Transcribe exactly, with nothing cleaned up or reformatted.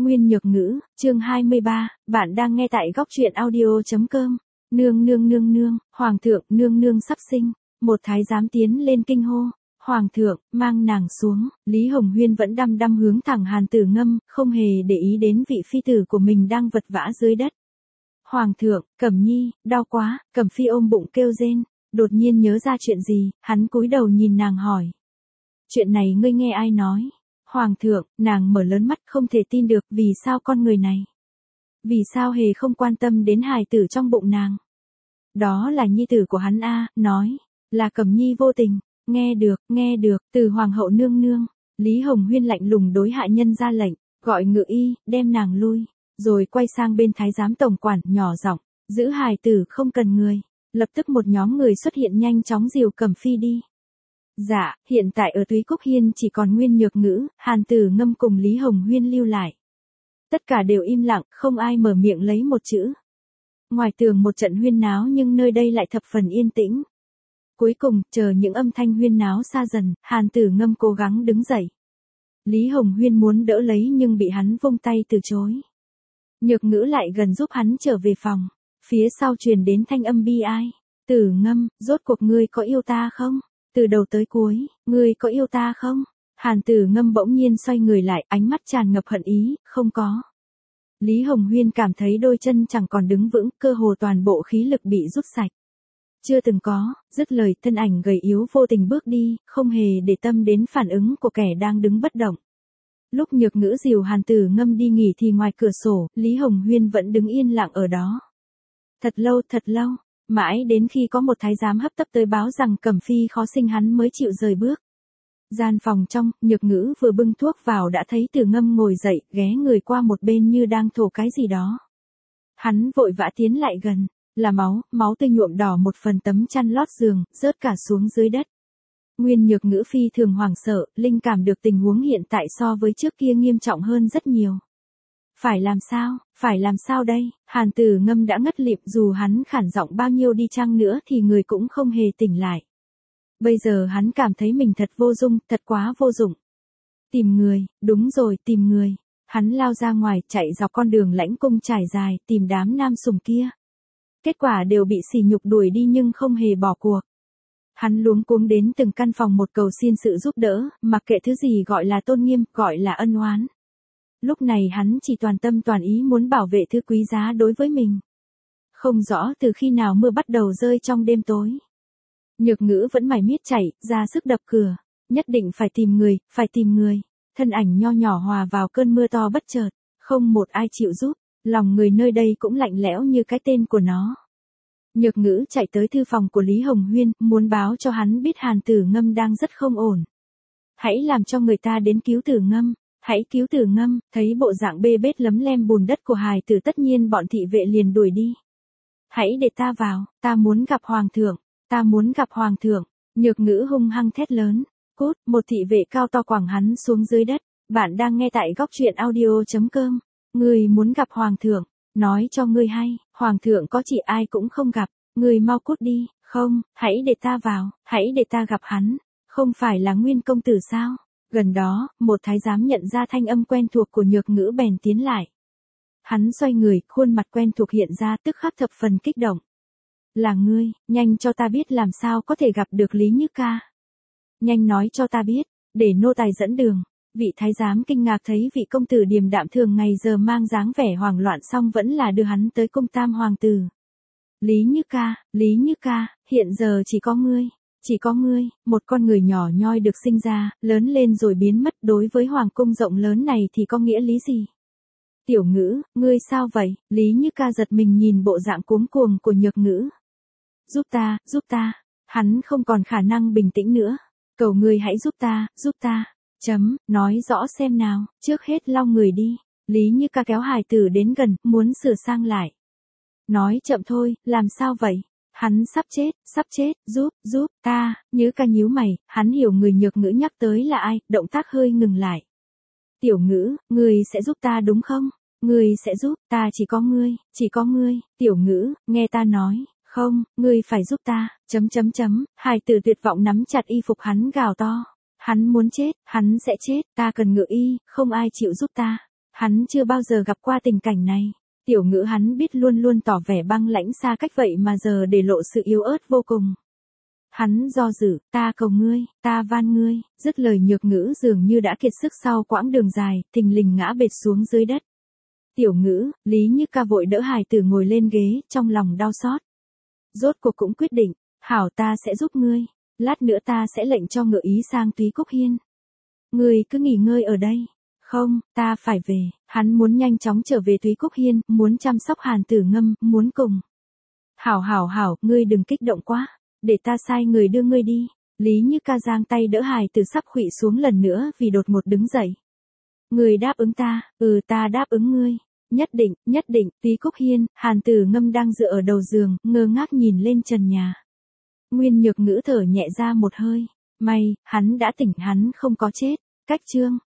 Nguyên Nhược Ngữ, chương hai mươi ba, bạn đang nghe tại góc truyện audio.com. Nương nương nương nương, hoàng thượng, nương nương sắp sinh. Một thái giám tiến lên kinh hô. Hoàng thượng, mang nàng xuống. Lý Hồng Huyên vẫn đăm đăm hướng thẳng Hàn Tử Ngâm, không hề để ý đến vị phi tử của mình đang vật vã dưới đất. Hoàng thượng, Cẩm Nhi, đau quá. Cẩm Phi ôm bụng kêu rên. Đột nhiên nhớ ra chuyện gì, hắn cúi đầu nhìn nàng hỏi. Chuyện này ngươi nghe ai nói? Hoàng thượng, nàng mở lớn mắt không thể tin được, vì sao con người này? Vì sao hề không quan tâm đến hài tử trong bụng nàng? Đó là nhi tử của hắn a, nói, là Cẩm Nhi vô tình, nghe được, nghe được, từ hoàng hậu nương nương. Lý Hồng Huyên lạnh lùng đối hạ nhân ra lệnh, gọi ngự y, đem nàng lui, rồi quay sang bên thái giám tổng quản, nhỏ giọng, giữ hài tử không cần người. Lập tức một nhóm người xuất hiện nhanh chóng dìu Cẩm Phi đi. Dạ, hiện tại ở Túy Cúc Hiên chỉ còn Nguyên Nhược Ngữ, Hàn Tử Ngâm cùng Lý Hồng Huyên lưu lại. Tất cả đều im lặng, không ai mở miệng lấy một chữ. Ngoài tường một trận huyên náo nhưng nơi đây lại thập phần yên tĩnh. Cuối cùng, chờ những âm thanh huyên náo xa dần, Hàn Tử Ngâm cố gắng đứng dậy. Lý Hồng Huyên muốn đỡ lấy nhưng bị hắn vung tay từ chối. Nhược Ngữ lại gần giúp hắn trở về phòng. Phía sau truyền đến thanh âm bi ai. Tử Ngâm, rốt cuộc ngươi có yêu ta không? Từ đầu tới cuối, ngươi có yêu ta không? Hàn Tử Ngâm bỗng nhiên xoay người lại, ánh mắt tràn ngập hận ý, không có. Lý Hồng Huyên cảm thấy đôi chân chẳng còn đứng vững, cơ hồ toàn bộ khí lực bị rút sạch. Chưa từng có, dứt lời thân ảnh gầy yếu vô tình bước đi, không hề để tâm đến phản ứng của kẻ đang đứng bất động. Lúc Nhược Ngữ dìu Hàn Tử Ngâm đi nghỉ thì ngoài cửa sổ, Lý Hồng Huyên vẫn đứng yên lặng ở đó. Thật lâu, thật lâu, mãi đến khi có một thái giám hấp tấp tới báo rằng Cẩm Phi khó sinh hắn mới chịu rời bước. Gian phòng trong, Nhược Ngữ vừa bưng thuốc vào đã thấy Tử Ngâm ngồi dậy, ghé người qua một bên như đang thổ cái gì đó. Hắn vội vã tiến lại gần, là máu, máu tươi nhuộm đỏ một phần tấm chăn lót giường, rớt cả xuống dưới đất. Nguyên Nhược Ngữ phi thường hoảng sợ, linh cảm được tình huống hiện tại so với trước kia nghiêm trọng hơn rất nhiều. Phải làm sao, phải làm sao đây? Hàn Tử Ngâm đã ngất lịm, dù hắn khản giọng bao nhiêu đi chăng nữa thì người cũng không hề tỉnh lại. Bây giờ hắn cảm thấy mình thật vô dụng, thật quá vô dụng. Tìm người, đúng rồi, tìm người. Hắn lao ra ngoài, chạy dọc con đường lãnh cung trải dài, tìm đám nam sùng kia. Kết quả đều bị sỉ nhục đuổi đi nhưng không hề bỏ cuộc. Hắn luống cuống đến từng căn phòng một cầu xin sự giúp đỡ, mặc kệ thứ gì gọi là tôn nghiêm, gọi là ân oán. Lúc này hắn chỉ toàn tâm toàn ý muốn bảo vệ thứ quý giá đối với mình. Không rõ từ khi nào mưa bắt đầu rơi trong đêm tối. Nhược Ngữ vẫn mải miết chạy, ra sức đập cửa. Nhất định phải tìm người, phải tìm người. Thân ảnh nho nhỏ hòa vào cơn mưa to bất chợt. Không một ai chịu giúp. Lòng người nơi đây cũng lạnh lẽo như cái tên của nó. Nhược Ngữ chạy tới thư phòng của Lý Hồng Huyên, muốn báo cho hắn biết Hàn Tử Ngâm đang rất không ổn. Hãy làm cho người ta đến cứu Tử Ngâm. Hãy cứu Tử Ngâm. Thấy bộ dạng bê bết lấm lem bùn đất của hài tử, tất nhiên bọn thị vệ liền đuổi đi. Hãy để ta vào, ta muốn gặp hoàng thượng, ta muốn gặp hoàng thượng. Nhược Ngữ hung hăng thét lớn. Cút, một thị vệ cao to quẳng hắn xuống dưới đất. Bạn đang nghe tại góc truyện audio.com. Người muốn gặp hoàng thượng, nói cho ngươi hay, hoàng thượng có chỉ ai cũng không gặp, người mau cút đi. Không, hãy để ta vào, hãy để ta gặp hắn. Không phải là Nguyên công tử sao? Gần đó, một thái giám nhận ra thanh âm quen thuộc của Nhược Ngữ bèn tiến lại. Hắn xoay người, khuôn mặt quen thuộc hiện ra, tức khắc thập phần kích động. Là ngươi, nhanh cho ta biết làm sao có thể gặp được Lý Như Ca. Nhanh nói cho ta biết, để nô tài dẫn đường. Vị thái giám kinh ngạc thấy vị công tử điềm đạm thường ngày giờ mang dáng vẻ hoảng loạn xong vẫn là đưa hắn tới cung tam hoàng tử. Lý Như Ca, Lý Như Ca, hiện giờ chỉ có ngươi. Chỉ có ngươi, một con người nhỏ nhoi được sinh ra, lớn lên rồi biến mất, đối với hoàng cung rộng lớn này thì có nghĩa lý gì? Tiểu Ngữ, ngươi sao vậy? Lý Như Ca giật mình nhìn bộ dạng cuống cuồng của Nhược Ngữ. Giúp ta, giúp ta. Hắn không còn khả năng bình tĩnh nữa. Cầu ngươi hãy giúp ta, giúp ta. Chấm, nói rõ xem nào, trước hết lau người đi. Lý Như Ca kéo hài tử đến gần, muốn sửa sang lại. Nói chậm thôi, làm sao vậy? Hắn sắp chết, sắp chết, giúp, giúp, ta. Như Ca nhíu mày, hắn hiểu người Nhược Ngữ nhắc tới là ai, động tác hơi ngừng lại. Tiểu Ngữ, ngươi sẽ giúp ta đúng không? Ngươi sẽ giúp, ta chỉ có ngươi, chỉ có ngươi. Tiểu Ngữ, nghe ta nói, không, ngươi phải giúp ta. Chấm chấm chấm, hài tử tuyệt vọng nắm chặt y phục hắn gào to. Hắn muốn chết, hắn sẽ chết, ta cần ngự y, không ai chịu giúp ta. Hắn chưa bao giờ gặp qua tình cảnh này. Tiểu Ngữ hắn biết luôn luôn tỏ vẻ băng lãnh xa cách vậy mà giờ để lộ sự yếu ớt vô cùng. Hắn do dự, ta cầu ngươi, ta van ngươi, dứt lời Nhược Ngữ dường như đã kiệt sức sau quãng đường dài, thình lình ngã bệt xuống dưới đất. Tiểu Ngữ, Lý Như Ca vội đỡ hài tử ngồi lên ghế, trong lòng đau xót. Rốt cuộc cũng quyết định, hảo ta sẽ giúp ngươi, lát nữa ta sẽ lệnh cho ngựa ý sang Túy Cúc Hiên. Ngươi cứ nghỉ ngơi ở đây. Không, ta phải về, hắn muốn nhanh chóng trở về Túy Cúc Hiên, muốn chăm sóc Hàn Tử Ngâm, muốn cùng. Hảo hảo hảo, ngươi đừng kích động quá, để ta sai người đưa ngươi đi. Lý Như Ca giang tay đỡ hài tử sắp khuỵu xuống lần nữa vì đột ngột đứng dậy. Ngươi đáp ứng ta, ừ ta đáp ứng ngươi. Nhất định, nhất định, Túy Cúc Hiên, Hàn Tử Ngâm đang dựa ở đầu giường, ngơ ngác nhìn lên trần nhà. Nguyên Nhược Ngữ thở nhẹ ra một hơi, may, hắn đã tỉnh, hắn không có chết. Cách chương